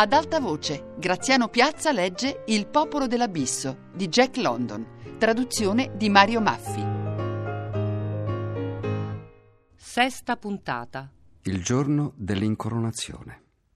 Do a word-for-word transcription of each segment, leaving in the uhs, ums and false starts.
Ad alta voce, Graziano Piazza legge Il popolo dell'abisso di Jack London, traduzione di Mario Maffi. Sesta puntata. Il giorno dell'incoronazione.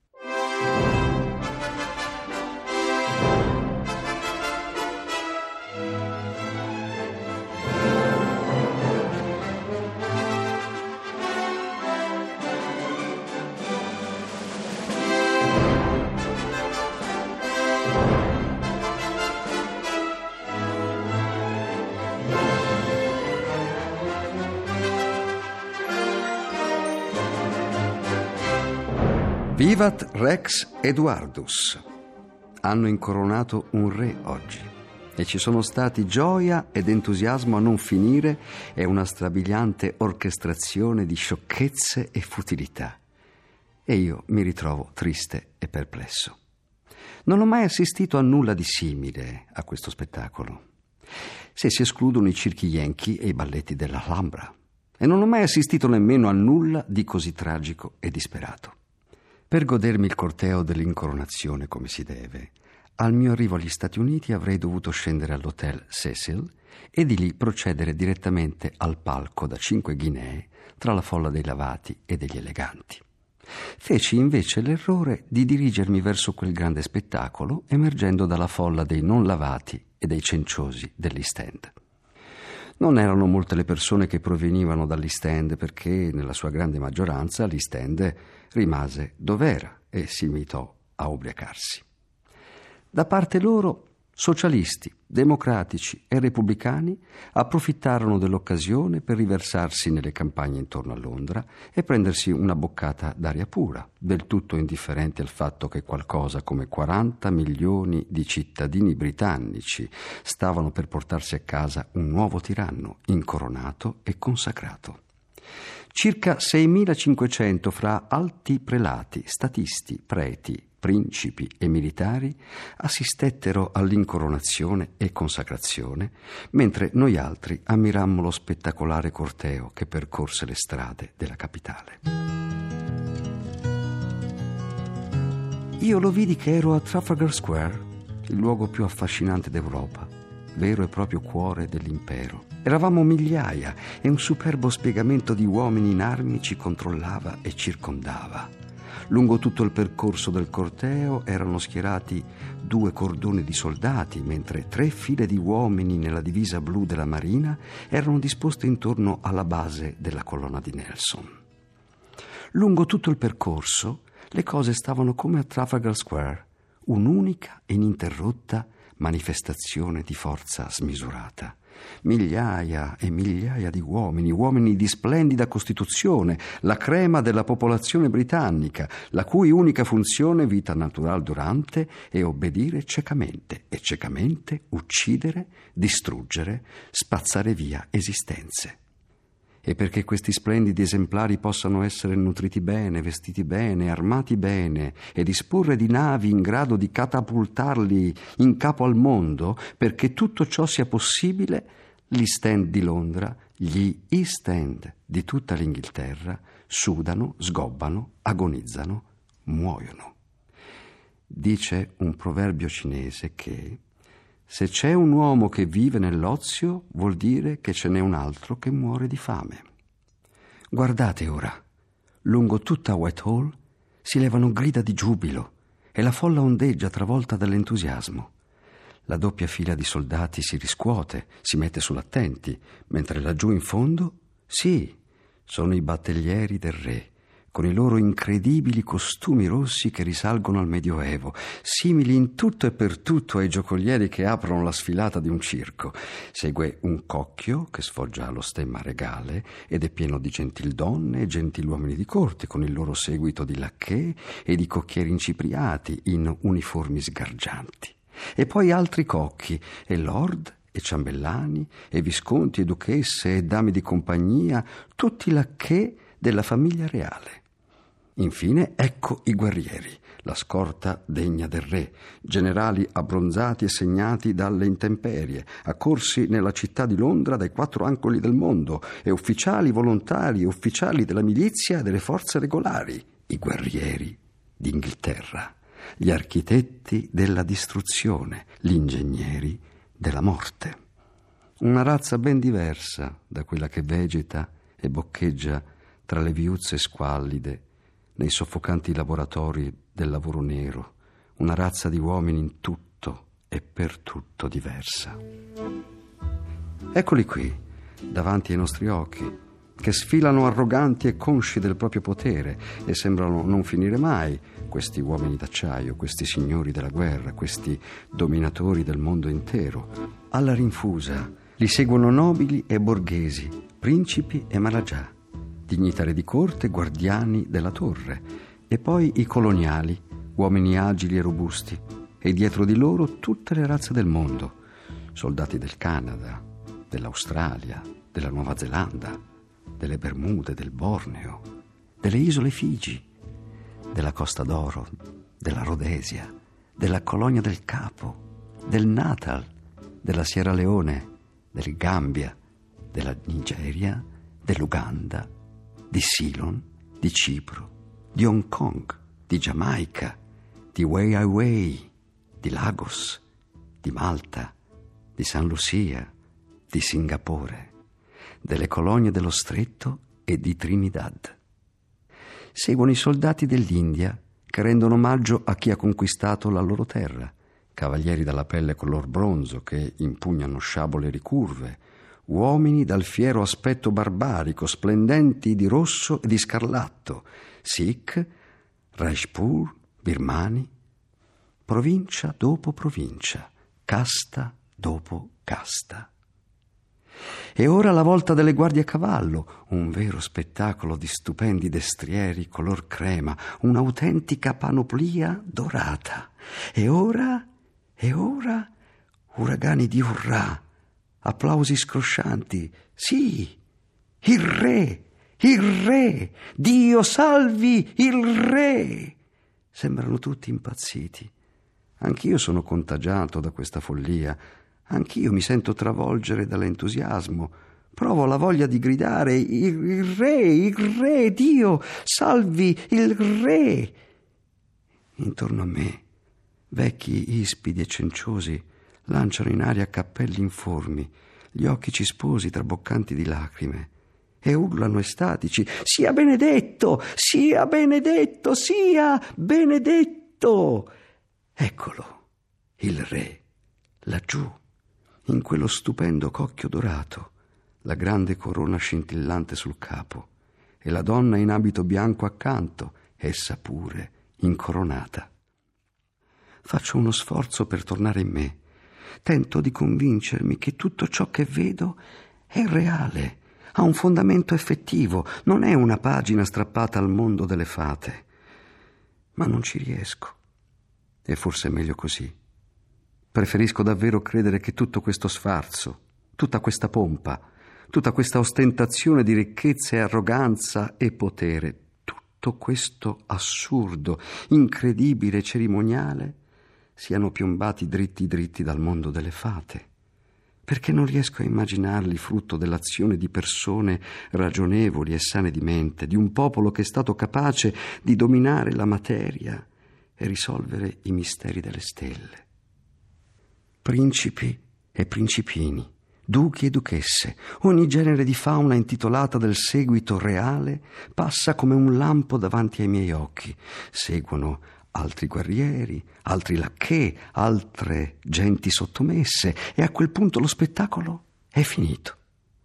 Vivat Rex Eduardus. Hanno incoronato un re oggi e ci sono stati gioia ed entusiasmo a non finire e una strabiliante orchestrazione di sciocchezze e futilità. E io mi ritrovo triste e perplesso. Non ho mai assistito a nulla di simile a questo spettacolo, se si escludono i circhi Yankee e i balletti della Alhambra, e non ho mai assistito nemmeno a nulla di così tragico e disperato. Per godermi il corteo dell'incoronazione come si deve, al mio arrivo agli Stati Uniti avrei dovuto scendere all'hotel Cecil e di lì procedere direttamente al palco da cinque ghinee tra la folla dei lavati e degli eleganti. Feci invece l'errore di dirigermi verso quel grande spettacolo emergendo dalla folla dei non lavati e dei cenciosi dell'East End. Non erano molte le persone che provenivano dall'East End perché, nella sua grande maggioranza, l'East End rimase dov'era e si limitò a ubriacarsi. Da parte loro, socialisti, democratici e repubblicani approfittarono dell'occasione per riversarsi nelle campagne intorno a Londra e prendersi una boccata d'aria pura, del tutto indifferenti al fatto che qualcosa come quaranta milioni di cittadini britannici stavano per portarsi a casa un nuovo tiranno incoronato e consacrato. Circa seimilacinquecento fra alti prelati, statisti, preti, principi e militari assistettero all'incoronazione e consacrazione, mentre noi altri ammirammo lo spettacolare corteo che percorse le strade della capitale. Io lo vidi che ero a Trafalgar Square, il luogo più affascinante d'Europa, vero e proprio cuore dell'impero. Eravamo migliaia e un superbo spiegamento di uomini in armi ci controllava e circondava. Lungo tutto il percorso del corteo erano schierati due cordoni di soldati, mentre tre file di uomini nella divisa blu della Marina erano disposti intorno alla base della colonna di Nelson. Lungo tutto il percorso le cose stavano come a Trafalgar Square, un'unica e ininterrotta manifestazione di forza smisurata. Migliaia e migliaia di uomini, uomini di splendida costituzione, la crema della popolazione britannica, la cui unica funzione, vita natural durante, è obbedire ciecamente e ciecamente uccidere, distruggere, spazzare via esistenze. E perché questi splendidi esemplari possano essere nutriti bene, vestiti bene, armati bene e disporre di navi in grado di catapultarli in capo al mondo, perché tutto ciò sia possibile, l'East End di Londra, gli East End di tutta l'Inghilterra sudano, sgobbano, agonizzano, muoiono. Dice un proverbio cinese che se c'è un uomo che vive nell'ozio, vuol dire che ce n'è un altro che muore di fame. Guardate ora, lungo tutta Whitehall si levano grida di giubilo e la folla ondeggia travolta dall'entusiasmo. La doppia fila di soldati si riscuote, si mette sull'attenti, mentre laggiù in fondo, sì, sono i battaglieri del re, con i loro incredibili costumi rossi che risalgono al Medioevo, simili in tutto e per tutto ai giocolieri che aprono la sfilata di un circo. Segue un cocchio che sfoggia lo stemma regale ed è pieno di gentildonne e gentiluomini di corte, con il loro seguito di lacchè e di cocchieri incipriati in uniformi sgargianti. E poi altri cocchi e lord e ciambellani e visconti e duchesse e dame di compagnia, tutti lacchè della famiglia reale. Infine ecco i guerrieri, la scorta degna del re, generali abbronzati e segnati dalle intemperie, accorsi nella città di Londra dai quattro angoli del mondo, e ufficiali volontari e ufficiali della milizia e delle forze regolari, i guerrieri d'Inghilterra. gli architetti della distruzione, gli ingegneri della morte. Una razza ben diversa da quella che vegeta e boccheggia tra le viuzze squallide nei soffocanti laboratori del lavoro nero, una razza di uomini in tutto e per tutto diversa. Eccoli qui, davanti ai nostri occhi, che sfilano arroganti e consci del proprio potere e sembrano non finire mai, questi uomini d'acciaio, questi signori della guerra, questi dominatori del mondo intero. Alla rinfusa li seguono nobili e borghesi, principi e malagià, dignitari di corte, guardiani della torre, e poi i coloniali, uomini agili e robusti, e dietro di loro tutte le razze del mondo, soldati del Canada, dell'Australia, della Nuova Zelanda, delle Bermude, del Borneo, delle isole Figi, della Costa d'Oro, della Rhodesia, della Colonia del Capo, del Natal, della Sierra Leone, del Gambia, della Nigeria, dell'Uganda, di Ceylon, di Cipro, di Hong Kong, di Giamaica, di Wai Wai, di Lagos, di Malta, di San Lucia, di Singapore, delle colonie dello Stretto e di Trinidad. Seguono i soldati dell'India che rendono omaggio a chi ha conquistato la loro terra, cavalieri dalla pelle color bronzo che impugnano sciabole ricurve, uomini dal fiero aspetto barbarico, splendenti di rosso e di scarlatto, Sikh, Rajput, birmani, provincia dopo provincia, casta dopo casta. E ora la volta delle guardie a cavallo, un vero spettacolo di stupendi destrieri color crema, un'autentica panoplia dorata. E ora, e ora, uragani di urrà, applausi scroscianti. Sì, il re, il re, Dio salvi il re! Sembrano tutti impazziti. Anch'io sono contagiato da questa follia. Anch'io mi sento travolgere dall'entusiasmo. Provo la voglia di gridare: il, il re, il re, Dio, salvi il re! Intorno a me, vecchi ispidi e cenciosi lanciano in aria cappelli informi, gli occhi cisposi traboccanti di lacrime, e urlano estatici: sia benedetto, sia benedetto, sia benedetto! Eccolo, il re, laggiù, in quello stupendo cocchio dorato, la grande corona scintillante sul capo, e la donna in abito bianco accanto, essa pure incoronata. Faccio uno sforzo per tornare in me. Tento di convincermi che tutto ciò che vedo è reale, ha un fondamento effettivo, non è una pagina strappata al mondo delle fate. Ma non ci riesco. E forse è meglio così. Preferisco davvero credere che tutto questo sfarzo, tutta questa pompa, tutta questa ostentazione di ricchezza e arroganza e potere, tutto questo assurdo, incredibile cerimoniale, siano piombati dritti dritti dal mondo delle fate, perché non riesco a immaginarli frutto dell'azione di persone ragionevoli e sane di mente, di un popolo che è stato capace di dominare la materia e risolvere i misteri delle stelle. Principi e principini, duchi e duchesse, ogni genere di fauna intitolata del seguito reale passa come un lampo davanti ai miei occhi. Seguono altri guerrieri, altri lacchè, altre genti sottomesse, e a quel punto lo spettacolo è finito.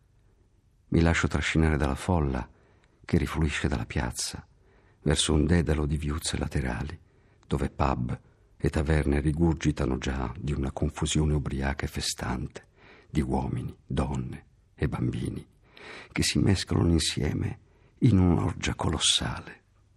Mi lascio trascinare dalla folla che rifluisce dalla piazza verso un dedalo di viuzze laterali, dove pub e taverne rigurgitano già di una confusione ubriaca e festante, di uomini, donne e bambini che si mescolano insieme in un'orgia colossale.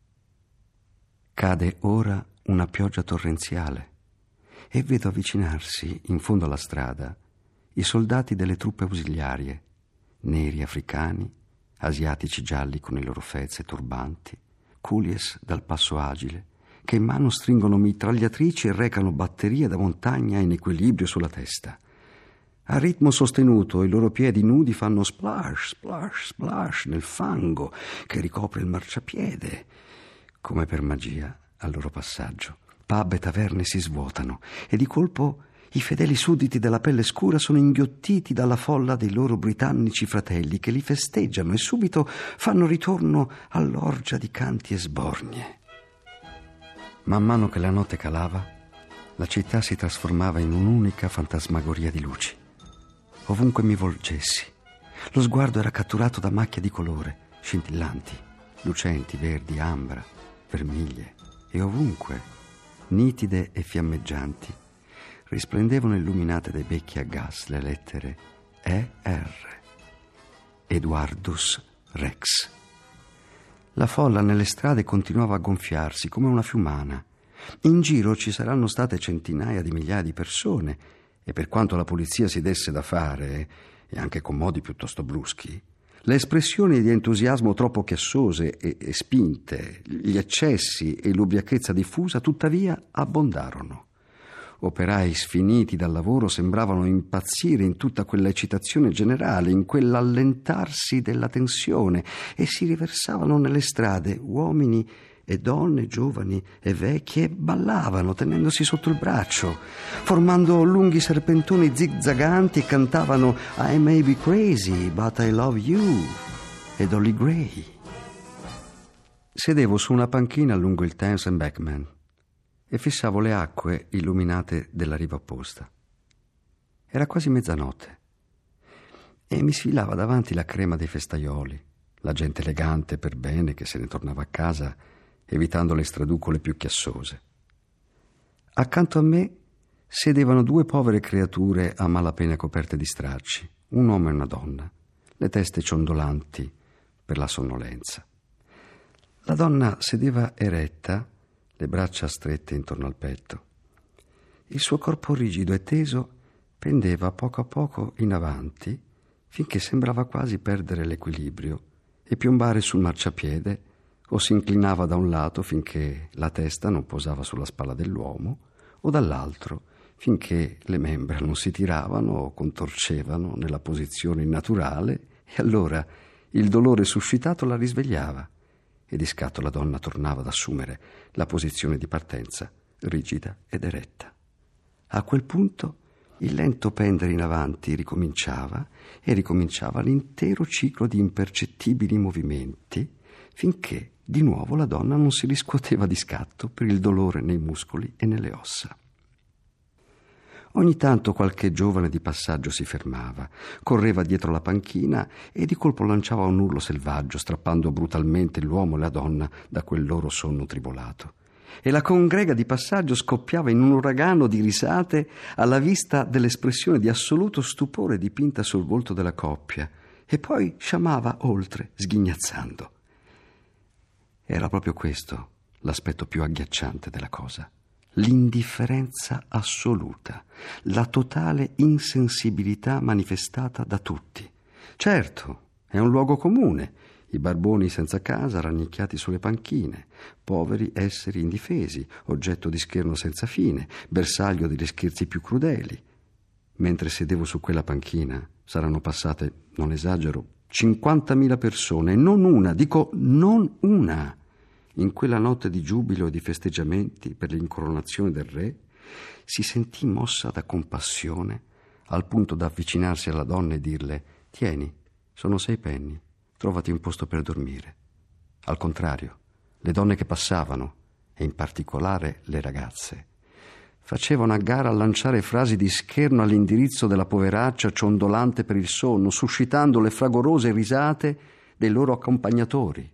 Cade ora una pioggia torrenziale e vedo avvicinarsi in fondo alla strada i soldati delle truppe ausiliarie, neri africani, asiatici gialli con i loro fez e turbanti, coolies dal passo agile, che in mano stringono mitragliatrici e recano batterie da montagna in equilibrio sulla testa. A ritmo sostenuto i loro piedi nudi fanno splash, splash, splash nel fango che ricopre il marciapiede. Come per magia, al loro passaggio, pub e taverne si svuotano e di colpo i fedeli sudditi della pelle scura sono inghiottiti dalla folla dei loro britannici fratelli che li festeggiano e subito fanno ritorno all'orgia di canti e sbornie. Man mano che la notte calava, la città si trasformava in un'unica fantasmagoria di luci. Ovunque mi volgessi, lo sguardo era catturato da macchie di colore, scintillanti, lucenti, verdi, ambra, vermiglie, e ovunque, nitide e fiammeggianti, risplendevano illuminate dai becchi a gas le lettere E R. Eduardus Rex. La folla nelle strade continuava a gonfiarsi come una fiumana. In giro ci saranno state centinaia di migliaia di persone e per quanto la polizia si desse da fare, e anche con modi piuttosto bruschi, le espressioni di entusiasmo troppo chiassose e, e spinte, gli eccessi e l'ubriachezza diffusa tuttavia abbondarono. Operai sfiniti dal lavoro sembravano impazzire in tutta quella eccitazione generale, in quell'allentarsi della tensione, e si riversavano nelle strade uomini e donne, giovani e vecchie, e ballavano tenendosi sotto il braccio, formando lunghi serpentoni zigzaganti, e cantavano I may be crazy, but I love you e Dolly Gray. Sedevo su una panchina lungo il Thames Embankment e fissavo le acque illuminate della riva opposta. Era quasi mezzanotte e mi sfilava davanti la crema dei festaioli, la gente elegante per bene che se ne tornava a casa evitando le straducole più chiassose. Accanto a me sedevano due povere creature a malapena coperte di stracci, un uomo e una donna, le teste ciondolanti per la sonnolenza. La donna sedeva eretta, le braccia strette intorno al petto. Il suo corpo rigido e teso pendeva poco a poco in avanti finché sembrava quasi perdere l'equilibrio e piombare sul marciapiede, o si inclinava da un lato finché la testa non posava sulla spalla dell'uomo, o dall'altro finché le membra non si tiravano o contorcevano nella posizione innaturale, e allora il dolore suscitato la risvegliava e di scatto la donna tornava ad assumere la posizione di partenza, rigida ed eretta. A quel punto il lento pendere in avanti ricominciava e ricominciava l'intero ciclo di impercettibili movimenti finché di nuovo la donna non si riscuoteva di scatto per il dolore nei muscoli e nelle ossa. Ogni tanto qualche giovane di passaggio si fermava, correva dietro la panchina e di colpo lanciava un urlo selvaggio, strappando brutalmente l'uomo e la donna da quel loro sonno tribolato. E la congrega di passaggio scoppiava in un uragano di risate alla vista dell'espressione di assoluto stupore dipinta sul volto della coppia, e poi sciamava oltre, sghignazzando. Era proprio questo l'aspetto più agghiacciante della cosa. L'indifferenza assoluta, la totale insensibilità manifestata da tutti. Certo, è un luogo comune, i barboni senza casa rannicchiati sulle panchine, poveri esseri indifesi, oggetto di scherno senza fine, bersaglio degli scherzi più crudeli. Mentre sedevo su quella panchina saranno passate, non esagero, cinquantamila persone, non una, dico non una. In quella notte di giubilo e di festeggiamenti per l'incoronazione del re si sentì mossa da compassione al punto da avvicinarsi alla donna e dirle: «Tieni, sono sei penny, trovati un posto per dormire». Al contrario, le donne che passavano, e in particolare le ragazze, facevano a gara a lanciare frasi di scherno all'indirizzo della poveraccia ciondolante per il sonno, suscitando le fragorose risate dei loro accompagnatori.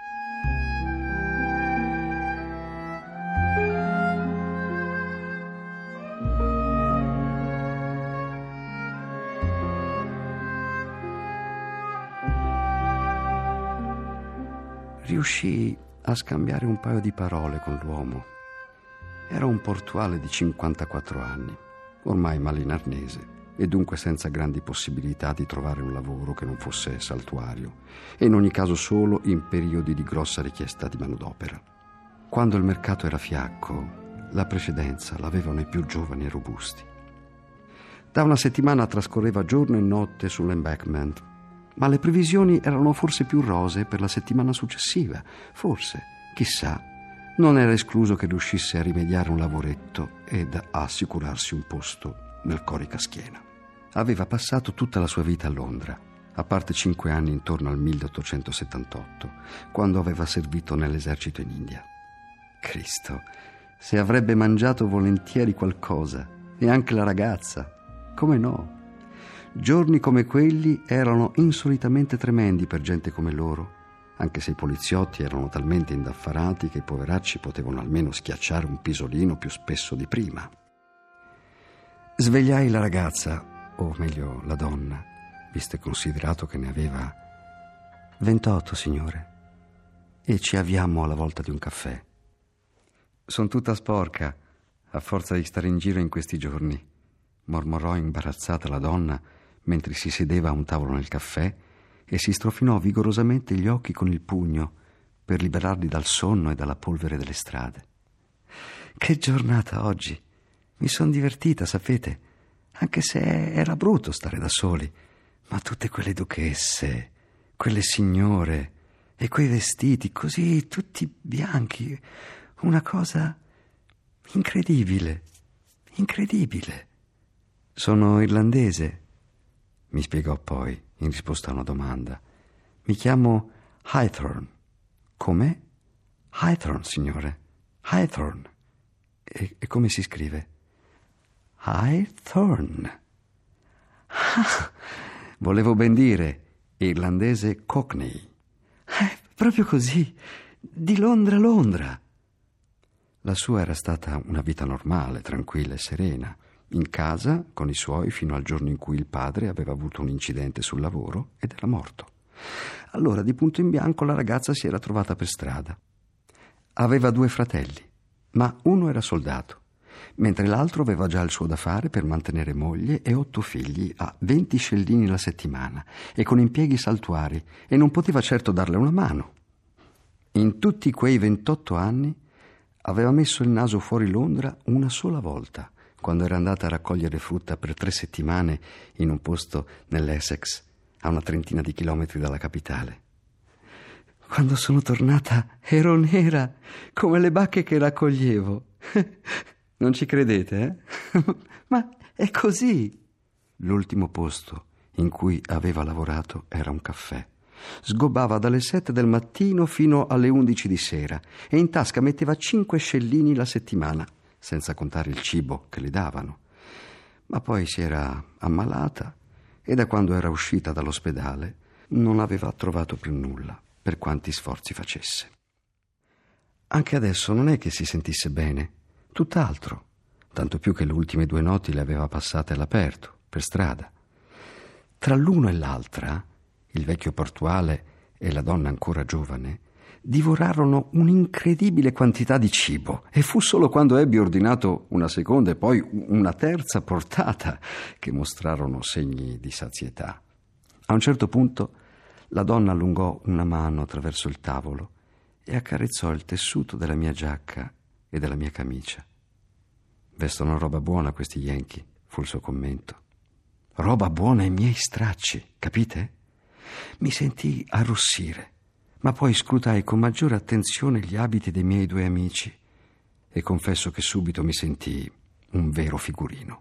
Riuscii a scambiare un paio di parole con l'uomo. Era un portuale di cinquantaquattro anni, ormai male in arnese e dunque senza grandi possibilità di trovare un lavoro che non fosse saltuario, e in ogni caso solo in periodi di grossa richiesta di manodopera. Quando il mercato era fiacco, la precedenza l'avevano i più giovani e robusti. Da una settimana trascorreva giorno e notte sull'embankment, ma le previsioni erano forse più rosee per la settimana successiva. Forse, chissà, non era escluso che riuscisse a rimediare un lavoretto ed a assicurarsi un posto nel Corica-Schiena. Aveva passato tutta la sua vita a Londra, a parte cinque anni intorno al milleottocentosettantotto, quando aveva servito nell'esercito in India. Cristo, se avrebbe mangiato volentieri qualcosa, e anche la ragazza, come no? Giorni come quelli erano insolitamente tremendi per gente come loro, anche se i poliziotti erano talmente indaffarati che i poveracci potevano almeno schiacciare un pisolino più spesso di prima. Svegliai la ragazza, o meglio la donna, visto e considerato che ne aveva ventotto, signore, e ci avviammo alla volta di un caffè. «Son tutta sporca, a forza di stare in giro in questi giorni», mormorò imbarazzata la donna mentre si sedeva a un tavolo nel caffè e si strofinò vigorosamente gli occhi con il pugno per liberarli dal sonno e dalla polvere delle strade. «Che giornata oggi! Mi son divertita, sapete, anche se era brutto stare da soli, ma tutte quelle duchesse, quelle signore e quei vestiti così tutti bianchi, una cosa incredibile, incredibile. Sono irlandese», mi spiegò poi in risposta a una domanda. «Mi chiamo Hythorne». «Come?» «Hythorne, signore, Hythorne». E, e come si scrive? Hythorne. Ah, volevo ben dire irlandese Cockney. Eh, proprio così, di Londra a Londra. La sua era stata una vita normale, tranquilla e serena, in casa con i suoi fino al giorno in cui il padre aveva avuto un incidente sul lavoro ed era morto. Allora, di punto in bianco, la ragazza si era trovata per strada. Aveva due fratelli, ma uno era soldato, mentre l'altro aveva già il suo da fare per mantenere moglie e otto figli a venti scellini la settimana e con impieghi saltuari, e non poteva certo darle una mano. In tutti quei ventotto anni aveva messo il naso fuori Londra una sola volta, quando era andata a raccogliere frutta per tre settimane in un posto nell'Essex, a una trentina di chilometri dalla capitale. «Quando sono tornata ero nera, come le bacche che raccoglievo». Non ci credete, eh? Ma è così. L'ultimo posto in cui aveva lavorato era un caffè. Sgobbava dalle sette del mattino fino alle undici di sera e in tasca metteva cinque scellini la settimana, senza contare il cibo che le davano. Ma poi si era ammalata e da quando era uscita dall'ospedale non aveva trovato più nulla, per quanti sforzi facesse. Anche adesso non è che si sentisse bene, tutt'altro, tanto più che le ultime due notti le aveva passate all'aperto, per strada. Tra l'uno e l'altra, il vecchio portuale e la donna ancora giovane divorarono un'incredibile quantità di cibo, e fu solo quando ebbe ordinato una seconda e poi una terza portata che mostrarono segni di sazietà. A un certo punto la donna allungò una mano attraverso il tavolo e accarezzò il tessuto della mia giacca e della mia camicia. «Vestono roba buona questi Yankee», fu il suo commento. «Roba buona ai miei stracci, capite?» Mi sentii arrossire, ma poi scrutai con maggiore attenzione gli abiti dei miei due amici e confesso che subito mi sentii un vero figurino.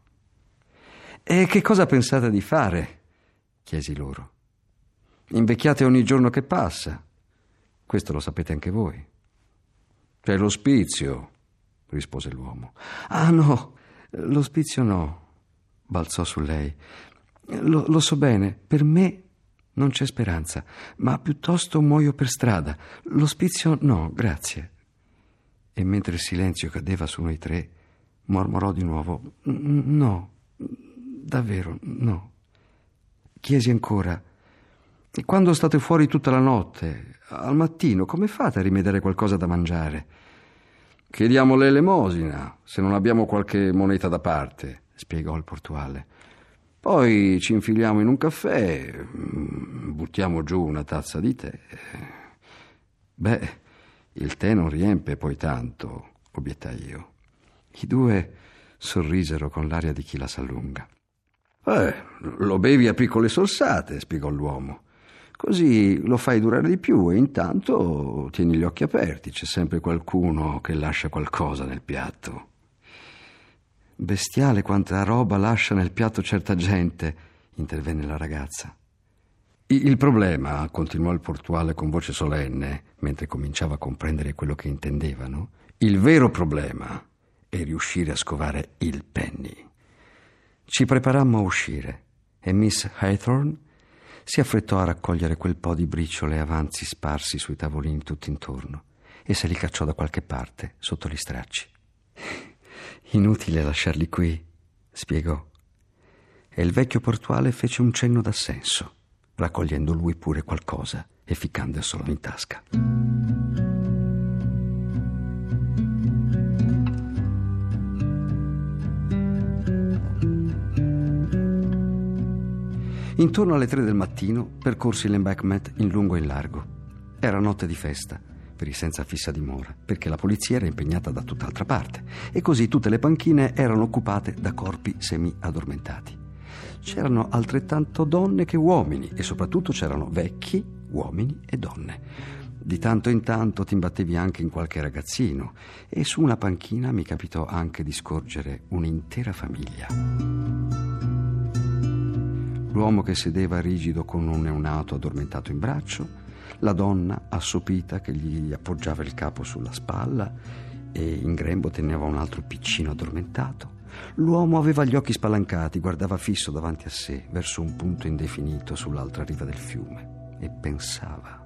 «E che cosa pensate di fare?» chiesi loro. «Invecchiate ogni giorno che passa. Questo lo sapete anche voi». «C'è l'ospizio», rispose l'uomo. «Ah no, l'ospizio no», balzò su lei. Lo, lo so bene, per me non c'è speranza, ma piuttosto muoio per strada. L'ospizio no, grazie». E mentre il silenzio cadeva su noi tre, mormorò di nuovo: «No, davvero no». Chiesi ancora: «E quando state fuori tutta la notte, al mattino, come fate a rimediare qualcosa da mangiare?» «Chiediamo l'elemosina, se non abbiamo qualche moneta da parte», spiegò il portuale. «Poi ci infiliamo in un caffè, buttiamo giù una tazza di tè». «Beh, il tè non riempie poi tanto», obiettai io. I due sorrisero con l'aria di chi la s'allunga. «Eh, lo bevi a piccole sorsate», spiegò l'uomo. Così lo fai durare di più e intanto tieni gli occhi aperti, c'è sempre qualcuno che lascia qualcosa nel piatto. Bestiale quanta roba lascia nel piatto certa gente, intervenne la ragazza. Il problema, continuò il portuale con voce solenne, mentre cominciava a comprendere quello che intendevano, il vero problema è riuscire a scovare il penny. Ci preparammo a uscire e Miss Haythorne si affrettò a raccogliere quel po' di briciole avanzi sparsi sui tavolini tutto intorno e se li cacciò da qualche parte sotto gli stracci. Inutile lasciarli qui, spiegò. E il vecchio portuale fece un cenno d'assenso, raccogliendo lui pure qualcosa e ficcandoselo in tasca. Intorno alle tre del mattino percorsi l'embankment in lungo e in largo. Era notte di festa per i senza fissa dimora, perché la polizia era impegnata da tutt'altra parte e così tutte le panchine erano occupate da corpi semi-addormentati. C'erano altrettanto donne che uomini e soprattutto c'erano vecchi, uomini e donne. Di tanto in tanto ti imbattevi anche in qualche ragazzino e su una panchina mi capitò anche di scorgere un'intera famiglia. L'uomo che sedeva rigido con un neonato addormentato in braccio, la donna assopita che gli appoggiava il capo sulla spalla e in grembo teneva un altro piccino addormentato. L'uomo aveva gli occhi spalancati, guardava fisso davanti a sé, verso un punto indefinito sull'altra riva del fiume e pensava.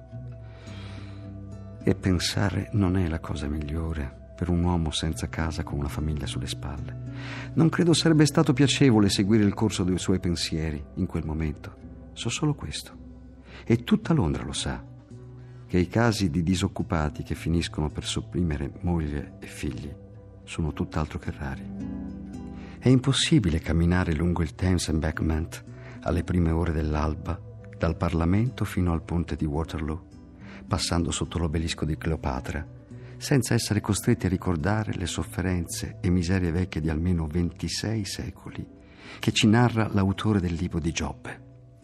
E pensare non è la cosa migliore per un uomo senza casa con una famiglia sulle spalle. Non credo sarebbe stato piacevole seguire il corso dei suoi pensieri in quel momento. So solo questo. E tutta Londra lo sa, che i casi di disoccupati che finiscono per sopprimere moglie e figli sono tutt'altro che rari. È impossibile camminare lungo il Thames Embankment alle prime ore dell'alba, dal Parlamento fino al ponte di Waterloo, passando sotto l'obelisco di Cleopatra, senza essere costretti a ricordare le sofferenze e miserie vecchie di almeno ventisei secoli che ci narra l'autore del libro di Giobbe.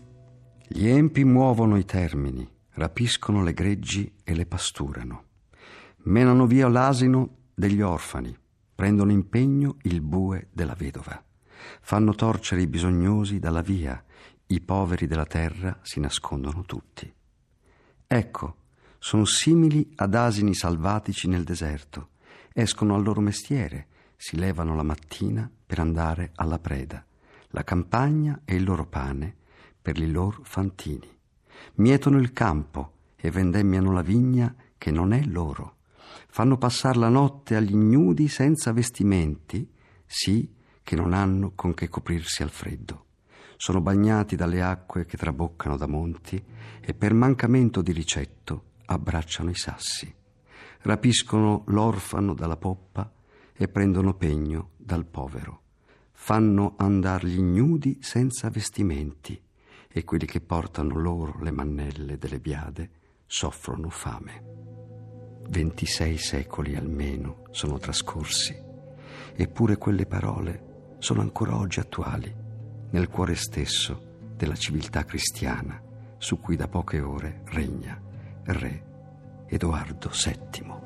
Gli empi muovono i termini, rapiscono le greggi e le pasturano, menano via l'asino degli orfani, prendono impegno il bue della vedova, fanno torcere i bisognosi dalla via, i poveri della terra si nascondono tutti. Ecco, sono simili ad asini salvatici nel deserto, escono al loro mestiere, si levano la mattina per andare alla preda, la campagna è il loro pane per i loro fantini, mietono il campo e vendemmiano la vigna che non è loro, fanno passare la notte agli ignudi senza vestimenti, sì che non hanno con che coprirsi al freddo, sono bagnati dalle acque che traboccano da monti e per mancamento di ricetto abbracciano i sassi, rapiscono l'orfano dalla poppa e prendono pegno dal povero, fanno andar gli ignudi senza vestimenti e quelli che portano loro le mannelle delle biade soffrono fame. Ventisei secoli almeno sono trascorsi, eppure quelle parole sono ancora oggi attuali nel cuore stesso della civiltà cristiana su cui da poche ore regna Re Edoardo settimo.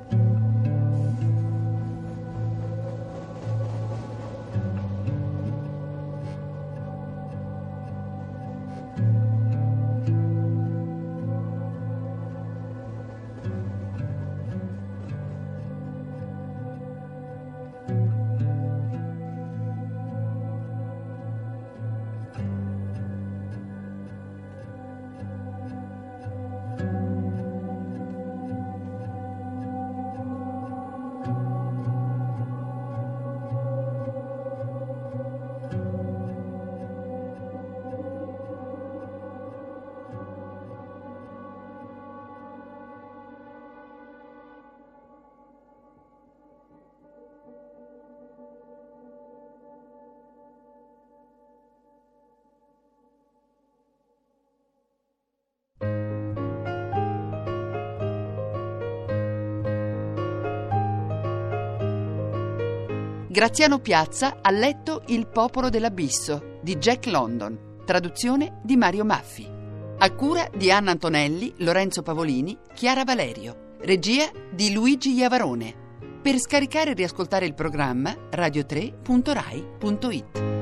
Graziano Piazza ha letto Il popolo dell'abisso di Jack London, traduzione di Mario Maffi. A cura di Anna Antonelli, Lorenzo Pavolini, Chiara Valerio. Regia di Luigi Iavarone. Per scaricare e riascoltare il programma radio tre punto rai punto it.